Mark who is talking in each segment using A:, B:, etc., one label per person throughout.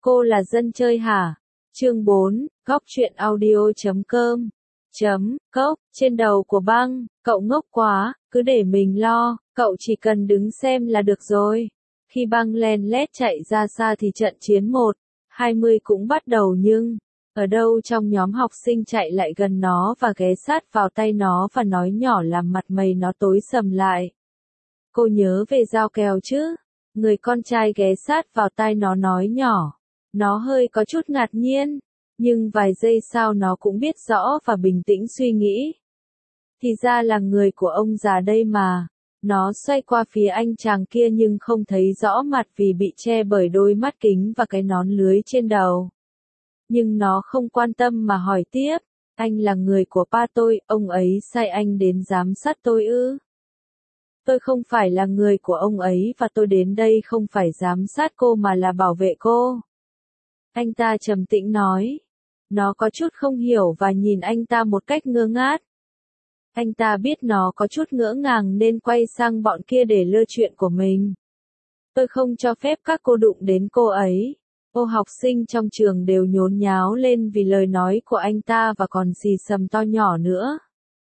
A: Cô là dân chơi hả? Chương 4, Góc truyện audio.com. Cốc, trên đầu của Băng, cậu ngốc quá, cứ để mình lo, cậu chỉ cần đứng xem là được rồi. Khi Băng len lét chạy ra xa thì trận chiến 1-20 cũng bắt đầu nhưng, ở đâu trong nhóm học sinh chạy lại gần nó và ghé sát vào tay nó và nói nhỏ làm mặt mày nó tối sầm lại. Cô nhớ về dao kèo chứ? Người con trai ghé sát vào tai nó nói nhỏ. Nó hơi có chút ngạc nhiên, nhưng vài giây sau nó cũng biết rõ và bình tĩnh suy nghĩ. Thì ra là người của ông già đây mà. Nó xoay qua phía anh chàng kia nhưng không thấy rõ mặt vì bị che bởi đôi mắt kính và cái nón lưới trên đầu. Nhưng nó không quan tâm mà hỏi tiếp, anh là người của ba tôi, ông ấy sai anh đến giám sát tôi ư? Tôi không phải là người của ông ấy và tôi đến đây không phải giám sát cô mà là bảo vệ cô. Anh ta trầm tĩnh nói. Nó có chút không hiểu và nhìn anh ta một cách ngơ ngác. Anh ta biết nó có chút ngỡ ngàng nên quay sang bọn kia để lơ chuyện của mình. Tôi không cho phép các cô đụng đến cô ấy. Ô, học sinh trong trường đều nhốn nháo lên vì lời nói của anh ta và còn xì xầm to nhỏ nữa.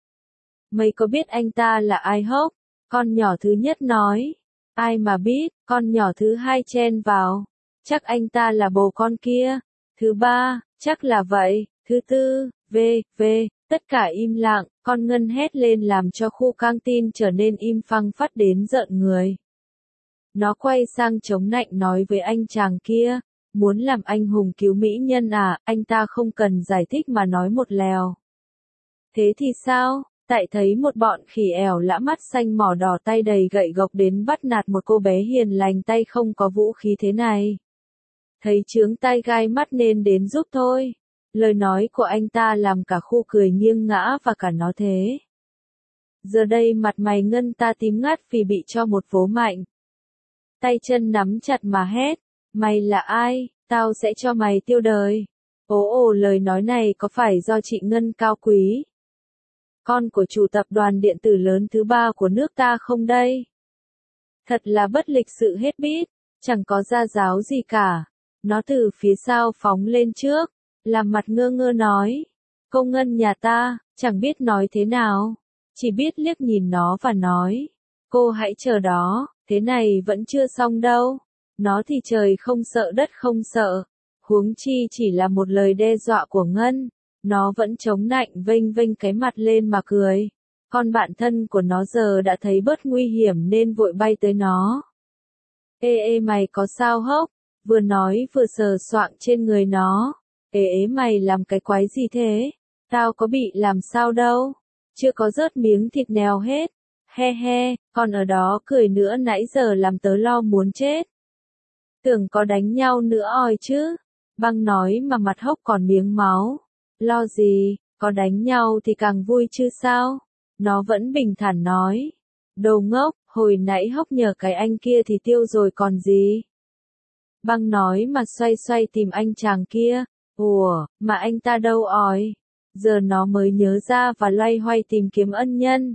A: Mày có biết anh ta là ai hốc? Con nhỏ thứ nhất nói. Ai mà biết, con nhỏ thứ hai chen vào. Chắc anh ta là bồ con kia. Thứ ba, chắc là vậy. Thứ tư, tất cả im lặng, con Ngân hét lên làm cho khu căng tin trở nên im phăng phắt đến rợn người. Nó quay sang chống nạnh nói với anh chàng kia, muốn làm anh hùng cứu mỹ nhân à, anh ta không cần giải thích mà nói một lèo. Thế thì sao? Tại thấy một bọn khỉ ẻo lã mắt xanh mỏ đỏ tay đầy gậy gộc đến bắt nạt một cô bé hiền lành tay không có vũ khí thế này. Thấy chướng tai gai mắt nên đến giúp thôi. Lời nói của anh ta làm cả khu cười nghiêng ngã và cả nó thế. Giờ đây mặt mày Ngân ta tím ngắt vì bị cho một vố mạnh. Tay chân nắm chặt mà hét. Mày là ai? Tao sẽ cho mày tiêu đời. Ồ, lời nói này có phải do chị Ngân cao quý? Con của chủ tập đoàn điện tử lớn thứ 3 của nước ta không đây? Thật là bất lịch sự hết biết, chẳng có gia giáo gì cả. Nó từ phía sau phóng lên trước, làm mặt ngơ ngơ nói. Cô Ngân nhà ta, chẳng biết nói thế nào, chỉ biết liếc nhìn nó và nói. Cô hãy chờ đó, thế này vẫn chưa xong đâu. Nó thì trời không sợ đất không sợ, huống chi chỉ là một lời đe dọa của Ngân. Nó vẫn chống nạnh vênh vênh cái mặt lên mà cười. Con bạn thân của nó giờ đã thấy bớt nguy hiểm nên vội bay tới nó. Ê mày có sao hốc? Vừa nói vừa sờ soạng trên người nó. Ê mày làm cái quái gì thế? Tao có bị làm sao đâu. Chưa có rớt miếng thịt nào hết. He, còn ở đó cười nữa nãy giờ làm tớ lo muốn chết. Tưởng có đánh nhau nữa oi chứ. Băng nói mà mặt hốc còn miếng máu. Lo gì, có đánh nhau thì càng vui chứ sao? Nó vẫn bình thản nói. Đồ ngốc, hồi nãy hốc nhờ cái anh kia thì tiêu rồi còn gì? Băng nói mà xoay xoay tìm anh chàng kia. Ủa, mà anh ta đâu ỏi? Giờ nó mới nhớ ra và loay hoay tìm kiếm ân nhân.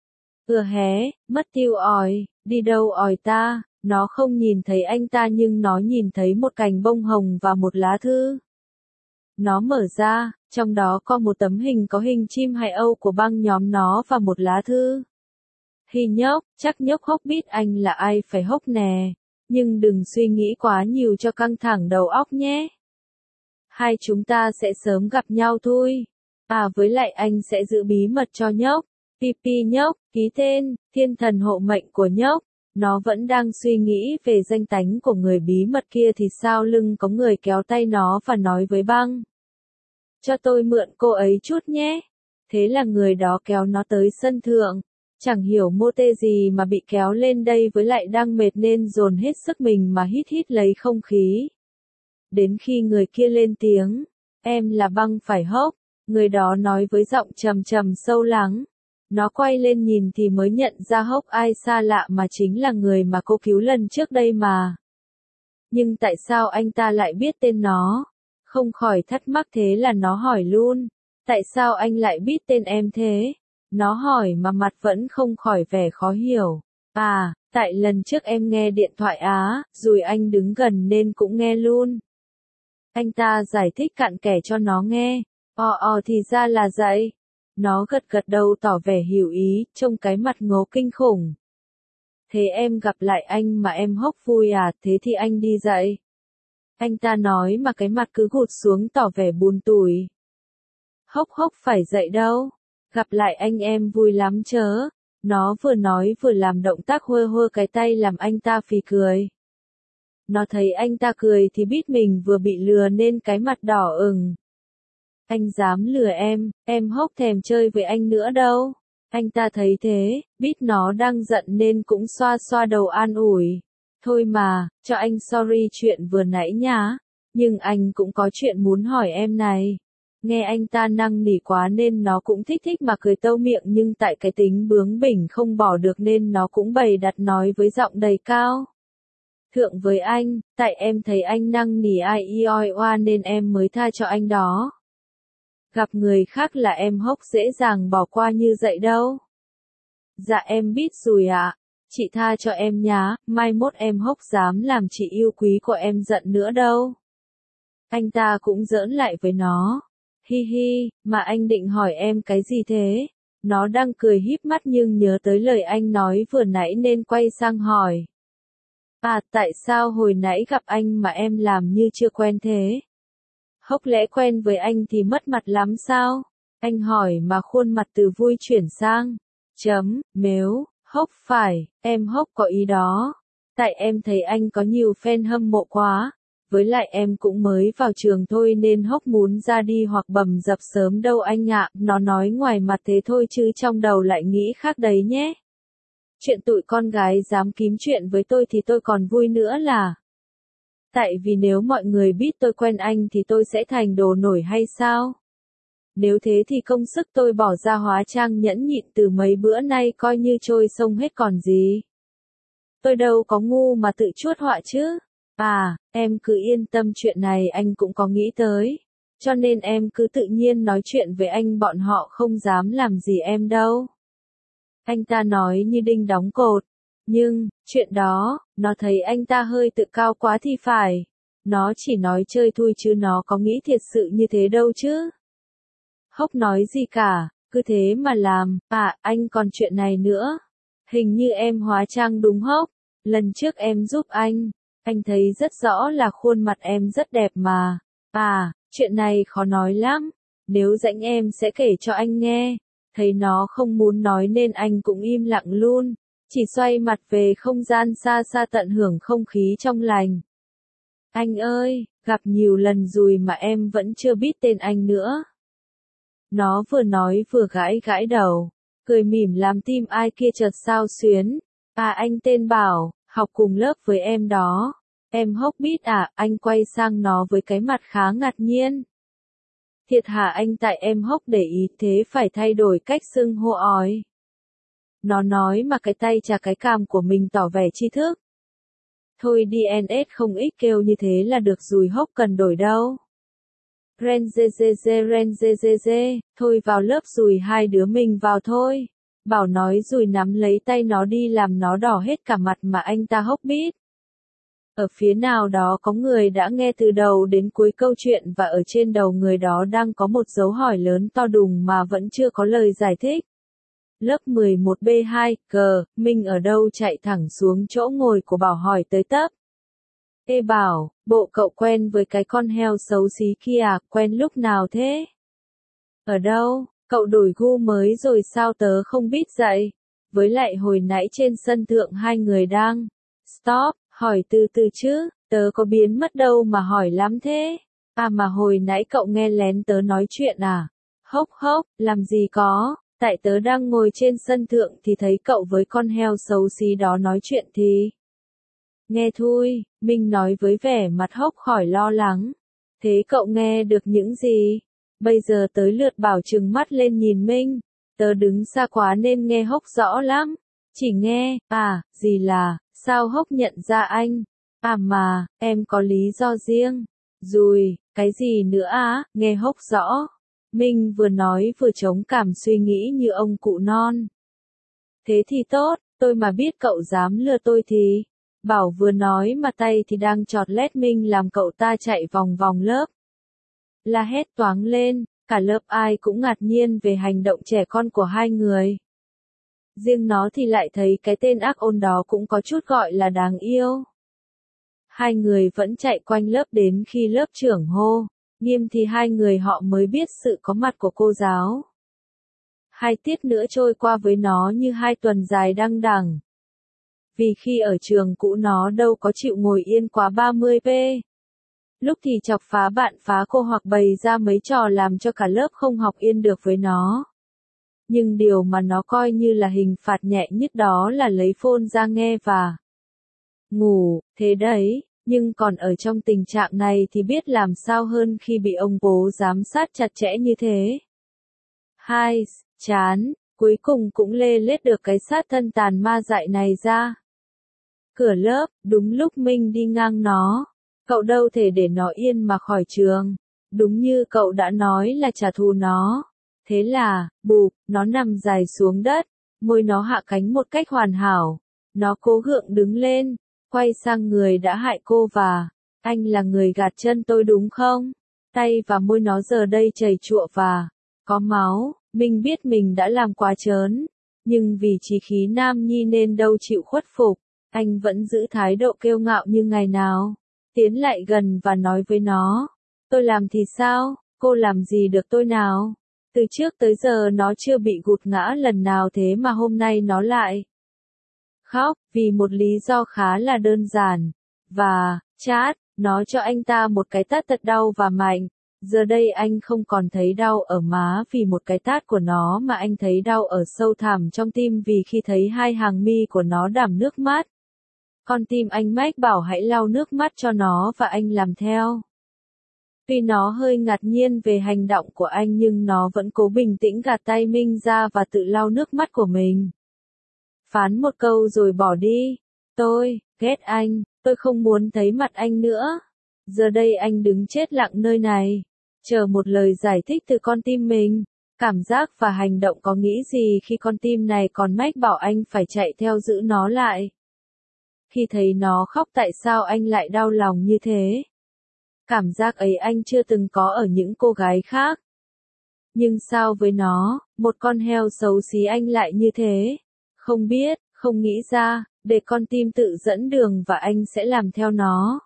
A: Mất tiêu ỏi, đi đâu ỏi ta? Nó không nhìn thấy anh ta nhưng nó nhìn thấy một cành bông hồng và một lá thư. Nó mở ra, trong đó có một tấm hình có hình chim hải âu của băng nhóm nó và một lá thư. Hi nhóc, chắc nhóc hốc biết anh là ai phải hốc nè, nhưng đừng suy nghĩ quá nhiều cho căng thẳng đầu óc nhé. Hai chúng ta sẽ sớm gặp nhau thôi. À với lại anh sẽ giữ bí mật cho nhóc. Pipi nhóc, ký tên, thiên thần hộ mệnh của nhóc. Nó vẫn đang suy nghĩ về danh tánh của người bí mật kia thì sau lưng có người kéo tay nó và nói với Băng. Cho tôi mượn cô ấy chút nhé. Thế là người đó kéo nó tới sân thượng. Chẳng hiểu mô tê gì mà bị kéo lên đây với lại đang mệt nên dồn hết sức mình mà hít lấy không khí. Đến khi người kia lên tiếng. Em là Băng phải hốc. Người đó nói với giọng trầm sâu lắng. Nó quay lên nhìn thì mới nhận ra hốc ai xa lạ mà chính là người mà cô cứu lần trước đây mà. Nhưng tại sao anh ta lại biết tên nó? Không khỏi thắc mắc thế là nó hỏi luôn. Tại sao anh lại biết tên em thế? Nó hỏi mà mặt vẫn không khỏi vẻ khó hiểu. À, tại lần trước em nghe điện thoại á, rồi anh đứng gần nên cũng nghe luôn. Anh ta giải thích cặn kẽ cho nó nghe. Thì ra là vậy. Nó gật gật đầu tỏ vẻ hiểu ý, trông cái mặt ngố kinh khủng. Thế em gặp lại anh mà em hốc vui à, thế thì anh đi dậy. Anh ta nói mà cái mặt cứ gụt xuống tỏ vẻ buồn tủi. Hốc phải dậy đâu. Gặp lại anh em vui lắm chớ. Nó vừa nói vừa làm động tác hơ hơ cái tay làm anh ta phì cười. Nó thấy anh ta cười thì biết mình vừa bị lừa nên cái mặt đỏ ửng. Anh dám lừa em hốc thèm chơi với anh nữa đâu. Anh ta thấy thế, biết nó đang giận nên cũng xoa xoa đầu an ủi. Thôi mà, cho anh sorry chuyện vừa nãy nhá. Nhưng anh cũng có chuyện muốn hỏi em này. Nghe anh ta năn nỉ quá nên nó cũng thích mà cười tâu miệng, nhưng tại cái tính bướng bỉnh không bỏ được nên nó cũng bày đặt nói với giọng đầy cao. Thượng với anh, tại em thấy anh năn nỉ ai oi oa nên em mới tha cho anh đó. Gặp người khác là em hốc dễ dàng bỏ qua như vậy đâu. Dạ em biết rồi ạ. Chị tha cho em nhá, mai mốt em hốc dám làm chị yêu quý của em giận nữa đâu. Anh ta cũng giỡn lại với nó. Hi hi, mà anh định hỏi em cái gì thế? Nó đang cười híp mắt nhưng nhớ tới lời anh nói vừa nãy nên quay sang hỏi. Tại sao hồi nãy gặp anh mà em làm như chưa quen thế? Hốc lẽ quen với anh thì mất mặt lắm sao? Anh hỏi mà khuôn mặt từ vui chuyển sang. Mếu, hốc phải, em hốc có ý đó. Tại em thấy anh có nhiều fan hâm mộ quá. Với lại em cũng mới vào trường thôi nên hốc muốn ra đi hoặc bầm dập sớm đâu anh ạ. Nó nói ngoài mặt thế thôi chứ trong đầu lại nghĩ khác đấy nhé. Chuyện tụi con gái dám kiếm chuyện với tôi thì tôi còn vui nữa là. Tại vì nếu mọi người biết tôi quen anh thì tôi sẽ thành đồ nổi hay sao? Nếu thế thì công sức tôi bỏ ra hóa trang nhẫn nhịn từ mấy bữa nay coi như trôi sông hết còn gì. Tôi đâu có ngu mà tự chuốt họa chứ. Em cứ yên tâm, chuyện này anh cũng có nghĩ tới. Cho nên em cứ tự nhiên nói chuyện với anh, bọn họ không dám làm gì em đâu. Anh ta nói như đinh đóng cột. Nhưng, chuyện đó, nó thấy anh ta hơi tự cao quá thì phải. Nó chỉ nói chơi thôi chứ nó có nghĩ thiệt sự như thế đâu chứ. Hốc nói gì cả, cứ thế mà làm. Anh còn chuyện này nữa. Hình như em hóa trang đúng Hốc. Lần trước em giúp anh thấy rất rõ là khuôn mặt em rất đẹp mà. Chuyện này khó nói lắm. Nếu rảnh em sẽ kể cho anh nghe. Thấy nó không muốn nói nên anh cũng im lặng luôn. Chỉ xoay mặt về không gian xa xa tận hưởng không khí trong lành. Anh ơi, gặp nhiều lần rồi mà em vẫn chưa biết tên anh nữa. Nó vừa nói vừa gãi đầu, cười mỉm làm tim ai kia chợt xao xuyến. Anh tên Bảo, học cùng lớp với em đó. Em Hốc biết anh quay sang nó với cái mặt khá ngạc nhiên. Thiệt hả anh? Tại em Hốc để ý thế phải thay đổi cách xưng hô ói. Nó nói mà cái tay chà cái cằm của mình tỏ vẻ tri thức. Thôi DNS không ít kêu như thế là được rồi, Hốc cần đổi đâu. Ren, thôi vào lớp rồi hai đứa mình vào thôi. Bảo nói rồi nắm lấy tay nó đi làm nó đỏ hết cả mặt mà anh ta Hốc biết. Ở phía nào đó có người đã nghe từ đầu đến cuối câu chuyện và ở trên đầu người đó đang có một dấu hỏi lớn to đùng mà vẫn chưa có lời giải thích. Lớp 11B2, Minh ở đâu chạy thẳng xuống chỗ ngồi của Bảo hỏi tới tấp. Ê Bảo, bộ cậu quen với cái con heo xấu xí kia à, quen lúc nào thế? Ở đâu, cậu đổi gu mới rồi sao tớ không biết vậy? Với lại hồi nãy trên sân thượng hai người đang. Stop, hỏi từ từ chứ, tớ có biến mất đâu mà hỏi lắm thế. Mà hồi nãy cậu nghe lén tớ nói chuyện à? Hốc, làm gì có. Tại tớ đang ngồi trên sân thượng thì thấy cậu với con heo xấu xí đó nói chuyện thì. Nghe thôi, Minh nói với vẻ mặt Hốc khỏi lo lắng. Thế cậu nghe được những gì? Bây giờ tới lượt Bảo trừng mắt lên nhìn Minh. Tớ đứng xa quá nên nghe Hốc rõ lắm. Chỉ nghe, gì là, sao Hốc nhận ra anh? Mà, em có lý do riêng. Rồi, cái gì nữa nghe Hốc rõ. Minh vừa nói vừa chống cảm suy nghĩ như ông cụ non. Thế thì tốt, tôi mà biết cậu dám lừa tôi thì. Bảo vừa nói mà tay thì đang chọt lét Minh làm cậu ta chạy vòng vòng lớp. La hét toáng lên, cả lớp ai cũng ngạc nhiên về hành động trẻ con của hai người. Riêng nó thì lại thấy cái tên ác ôn đó cũng có chút gọi là đáng yêu. Hai người vẫn chạy quanh lớp đến khi lớp trưởng hô, nghiêm thì hai người họ mới biết sự có mặt của cô giáo. 2 tiết nữa trôi qua với nó như 2 tuần dài đăng đẳng. Vì khi ở trường cũ nó đâu có chịu ngồi yên quá 30p. Lúc thì chọc phá bạn phá cô hoặc bày ra mấy trò làm cho cả lớp không học yên được với nó. Nhưng điều mà nó coi như là hình phạt nhẹ nhất đó là lấy phone ra nghe và ngủ, thế đấy, nhưng còn ở trong tình trạng này thì biết làm sao hơn khi bị ông bố giám sát chặt chẽ như thế. Hai, chán, cuối cùng cũng lê lết được cái sát thân tàn ma dại này ra. Cửa lớp, đúng lúc Minh đi ngang nó. Cậu đâu thể để nó yên mà khỏi trường. Đúng như cậu đã nói là trả thù nó. Thế là, bụp, nó nằm dài xuống đất. Môi nó hạ cánh một cách hoàn hảo. Nó cố gượng đứng lên, quay sang người đã hại cô và, anh là người gạt chân tôi đúng không? Tay và môi nó giờ đây chảy chụa và có máu. Minh biết mình đã làm quá trớn. Nhưng vì chí khí nam nhi nên đâu chịu khuất phục. Anh vẫn giữ thái độ kiêu ngạo như ngày nào. Tiến lại gần và nói với nó. Tôi làm thì sao? Cô làm gì được tôi nào? Từ trước tới giờ nó chưa bị gục ngã lần nào thế mà hôm nay nó lại khóc, vì một lý do khá là đơn giản. Và, chát, nó cho anh ta một cái tát thật đau và mạnh. Giờ đây anh không còn thấy đau ở má vì một cái tát của nó mà anh thấy đau ở sâu thẳm trong tim vì khi thấy hai hàng mi của nó đẫm nước mắt. Con tim anh mách bảo hãy lau nước mắt cho nó và anh làm theo. Tuy nó hơi ngạc nhiên về hành động của anh nhưng nó vẫn cố bình tĩnh gạt tay Minh ra và tự lau nước mắt của mình. Phán một câu rồi bỏ đi. Tôi ghét anh, tôi không muốn thấy mặt anh nữa. Giờ đây anh đứng chết lặng nơi này, chờ một lời giải thích từ con tim mình. Cảm giác và hành động có nghĩ gì khi con tim này còn mách bảo anh phải chạy theo giữ nó lại. Khi thấy nó khóc tại sao anh lại đau lòng như thế? Cảm giác ấy anh chưa từng có ở những cô gái khác. Nhưng sao với nó, một con heo xấu xí anh lại như thế? Không biết, không nghĩ ra, để con tim tự dẫn đường và anh sẽ làm theo nó.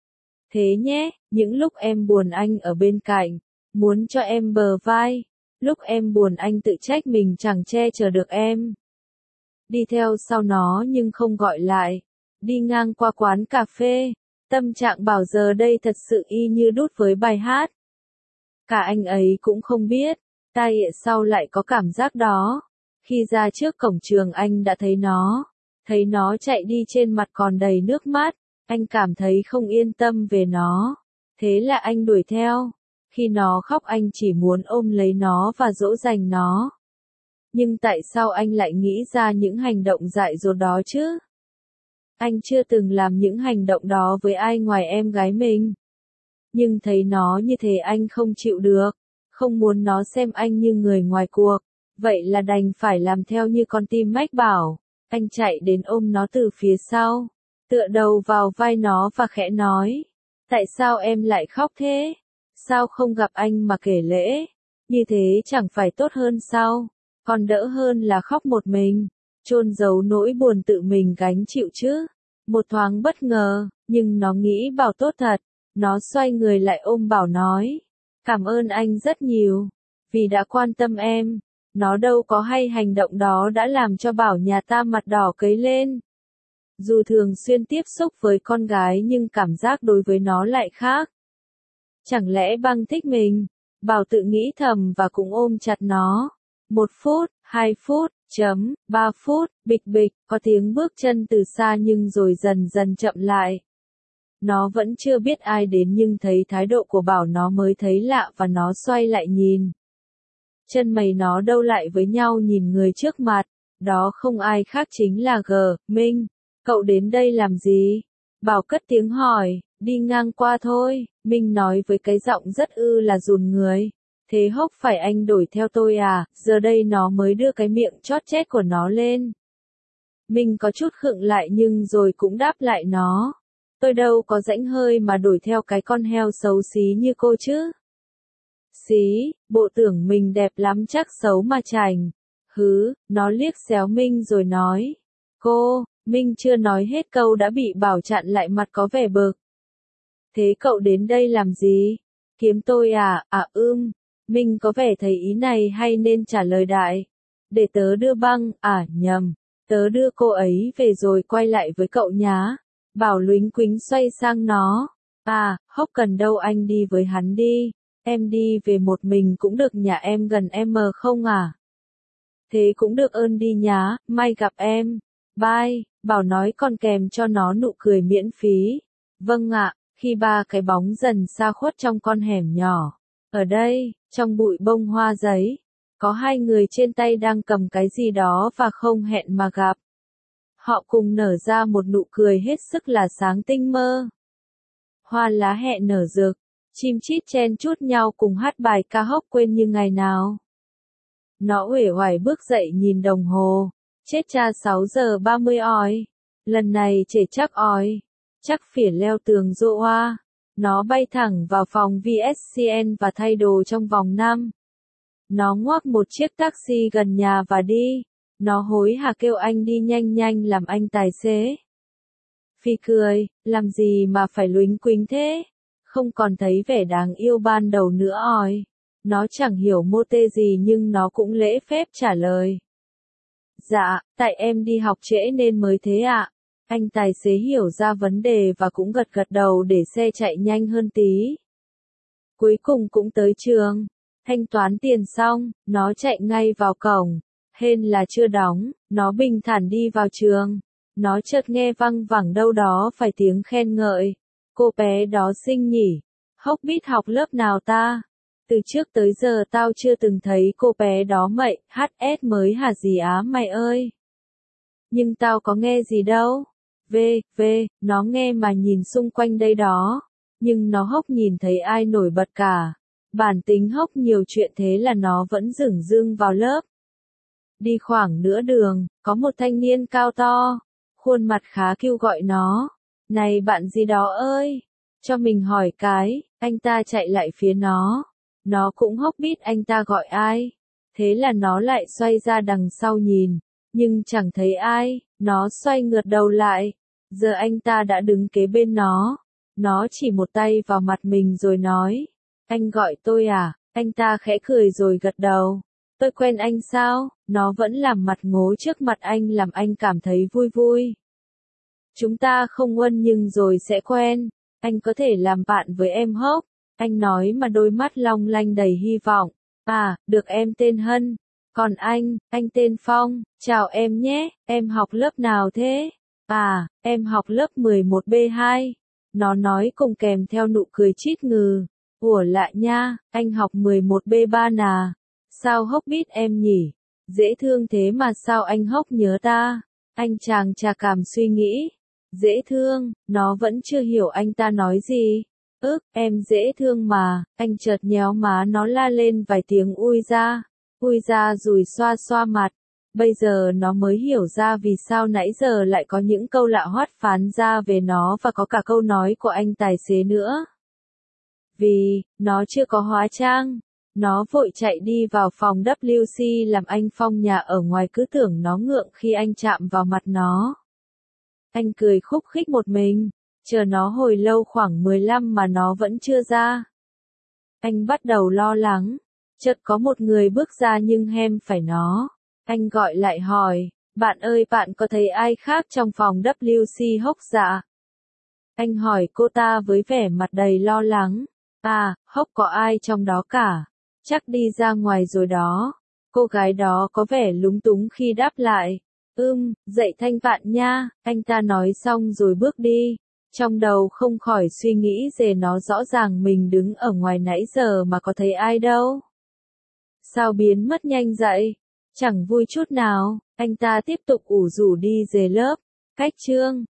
A: Thế nhé, những lúc em buồn anh ở bên cạnh, muốn cho em bờ vai. Lúc em buồn anh tự trách mình chẳng che chở được em. Đi theo sau nó nhưng không gọi lại. Đi ngang qua quán cà phê, tâm trạng bảo giờ đây thật sự y như đút với bài hát. Cả anh ấy cũng không biết, tại sao lại có cảm giác đó. Khi ra trước cổng trường anh đã thấy nó chạy đi trên mặt còn đầy nước mắt, anh cảm thấy không yên tâm về nó. Thế là anh đuổi theo. Khi nó khóc anh chỉ muốn ôm lấy nó và dỗ dành nó. Nhưng tại sao anh lại nghĩ ra những hành động dại dột đó chứ? Anh chưa từng làm những hành động đó với ai ngoài em gái mình. Nhưng thấy nó như thế anh không chịu được, không muốn nó xem anh như người ngoài cuộc. Vậy là đành phải làm theo như con tim mách bảo. Anh chạy đến ôm nó từ phía sau, tựa đầu vào vai nó và khẽ nói. Tại sao em lại khóc thế? Sao không gặp anh mà kể lễ? Như thế chẳng phải tốt hơn sao? Còn đỡ hơn là khóc một mình, chôn giấu nỗi buồn tự mình gánh chịu chứ. Một thoáng bất ngờ, nhưng nó nghĩ bảo tốt thật. Nó xoay người lại ôm bảo nói. Cảm ơn anh rất nhiều, vì đã quan tâm em. Nó đâu có hay hành động đó đã làm cho bảo nhà ta mặt đỏ cấy lên. Dù thường xuyên tiếp xúc với con gái nhưng cảm giác đối với nó lại khác. Chẳng lẽ băng thích mình? Bảo tự nghĩ thầm và cũng ôm chặt nó. 1 phút, 2 phút, 3 phút, bịch bịch, có tiếng bước chân từ xa nhưng rồi dần dần chậm lại. Nó vẫn chưa biết ai đến nhưng thấy thái độ của Bảo nó mới thấy lạ và nó xoay lại nhìn. Chân mày nó đâu lại với nhau nhìn người trước mặt, đó không ai khác chính là Minh. Cậu đến đây làm gì? Bảo cất tiếng hỏi, đi ngang qua thôi, Minh nói với cái giọng rất là run người. Thế hốc phải anh đổi theo tôi à? Giờ đây nó mới đưa cái miệng chót chét của nó lên. Minh có chút khựng lại nhưng rồi cũng đáp lại nó. Tôi đâu có rãnh hơi mà đuổi theo cái con heo xấu xí như cô chứ. Xí, bộ tưởng mình đẹp lắm chắc xấu mà chảnh. Hứ, nó liếc xéo Minh rồi nói. Cô, Minh chưa nói hết câu đã bị Bảo chặn lại, mặt có vẻ bực. Thế cậu đến đây làm gì? Kiếm tôi à? Minh có vẻ thấy ý này hay nên trả lời đại. Để tớ đưa băng, nhầm. Tớ đưa cô ấy về rồi quay lại với cậu nhá. Bảo luính quính xoay sang nó. Hốc cần đâu, anh đi với hắn đi. Em đi về một mình cũng được, nhà em gần em không à? Thế cũng được, ơn đi nhá, may gặp em. Bye, Bảo nói còn kèm cho nó nụ cười miễn phí. Vâng ạ, khi ba cái bóng dần xa khuất trong con hẻm nhỏ. Ở đây, trong bụi bông hoa giấy, có hai người trên tay đang cầm cái gì đó và không hẹn mà gặp. Họ cùng nở ra một nụ cười hết sức là sáng tinh mơ. Hoa lá hẹ nở rực, chim chít chen chúc nhau cùng hát bài ca hốc quên như ngày nào. Nó uể oải bước dậy nhìn đồng hồ. Chết cha, 6:30 oi. Lần này trễ chắc oi. Chắc phỉa leo tường rộ hoa. Nó bay thẳng vào phòng VSCN và thay đồ trong vòng 5. Nó ngoác một chiếc taxi gần nhà và đi. Nó hối hả kêu anh đi nhanh nhanh làm anh tài xế. Phi cười, làm gì mà phải luính quính thế? Không còn thấy vẻ đáng yêu ban đầu nữa oi. Nó chẳng hiểu mô tê gì nhưng nó cũng lễ phép trả lời. Dạ, tại em đi học trễ nên mới thế ạ. Anh tài xế hiểu ra vấn đề và cũng gật gật đầu để xe chạy nhanh hơn tí. Cuối cùng cũng tới trường. Thanh toán tiền xong, nó chạy ngay vào cổng. Hên là chưa đóng, nó bình thản đi vào trường. Nó chợt nghe văng vẳng đâu đó phải tiếng khen ngợi. Cô bé đó xinh nhỉ? Hốc biết học lớp nào ta? Từ trước tới giờ tao chưa từng thấy cô bé đó mậy, HS mới hả gì á mày ơi. Nhưng tao có nghe gì đâu. Nó nghe mà nhìn xung quanh đây đó. Nhưng nó Hốc nhìn thấy ai nổi bật cả. Bản tính Hốc nhiều chuyện thế là nó vẫn dửng dưng vào lớp. Đi khoảng nửa đường, có một thanh niên cao to, khuôn mặt khá cute gọi nó. Này bạn gì đó ơi, cho mình hỏi cái, anh ta chạy lại phía nó. Nó cũng Hốc biết anh ta gọi ai. Thế là nó lại xoay ra đằng sau nhìn, nhưng chẳng thấy ai, nó xoay ngược đầu lại. Giờ anh ta đã đứng kế bên nó. Nó chỉ một tay vào mặt mình rồi nói, anh gọi tôi à? Anh ta khẽ cười rồi gật đầu. Tôi quen anh sao? Nó vẫn làm mặt ngố trước mặt anh làm anh cảm thấy vui vui. Chúng ta không quen nhưng rồi sẽ quen. Anh có thể làm bạn với em Hốc. Anh nói mà đôi mắt long lanh đầy hy vọng. Được, em tên Hân. Còn anh tên Phong. Chào em nhé, em học lớp nào thế? Em học lớp 11B2. Nó nói cùng kèm theo nụ cười chít ngừ. Ủa lạ nha, anh học 11B3 nà. Sao Hốc biết em nhỉ? Dễ thương thế mà sao anh Hốc nhớ ta? Anh chàng trà cảm suy nghĩ. Dễ thương, nó vẫn chưa hiểu anh ta nói gì. Em dễ thương mà, anh chợt nhéo má nó la lên vài tiếng ui ra rồi xoa xoa mặt. Bây giờ nó mới hiểu ra vì sao nãy giờ lại có những câu lạ hoắt phán ra về nó và có cả câu nói của anh tài xế nữa. Vì, nó chưa có hóa trang. Nó vội chạy đi vào phòng WC làm anh Phong nhà ở ngoài cứ tưởng nó ngượng khi anh chạm vào mặt nó. Anh cười khúc khích một mình, chờ nó hồi lâu khoảng 15 mà nó vẫn chưa ra. Anh bắt đầu lo lắng, chợt có một người bước ra nhưng hem phải nó. Anh gọi lại hỏi, bạn ơi bạn có thấy ai khác trong phòng WC Hốc dạ? Anh hỏi cô ta với vẻ mặt đầy lo lắng. Hốc có ai trong đó cả? Chắc đi ra ngoài rồi đó. Cô gái đó có vẻ lúng túng khi đáp lại. Dậy thanh bạn nha, anh ta nói xong rồi bước đi. Trong đầu không khỏi suy nghĩ về nó rõ ràng mình đứng ở ngoài nãy giờ mà có thấy ai đâu. Sao biến mất nhanh vậy? Chẳng vui chút nào, anh ta tiếp tục ủ rũ đi về lớp. Cách chương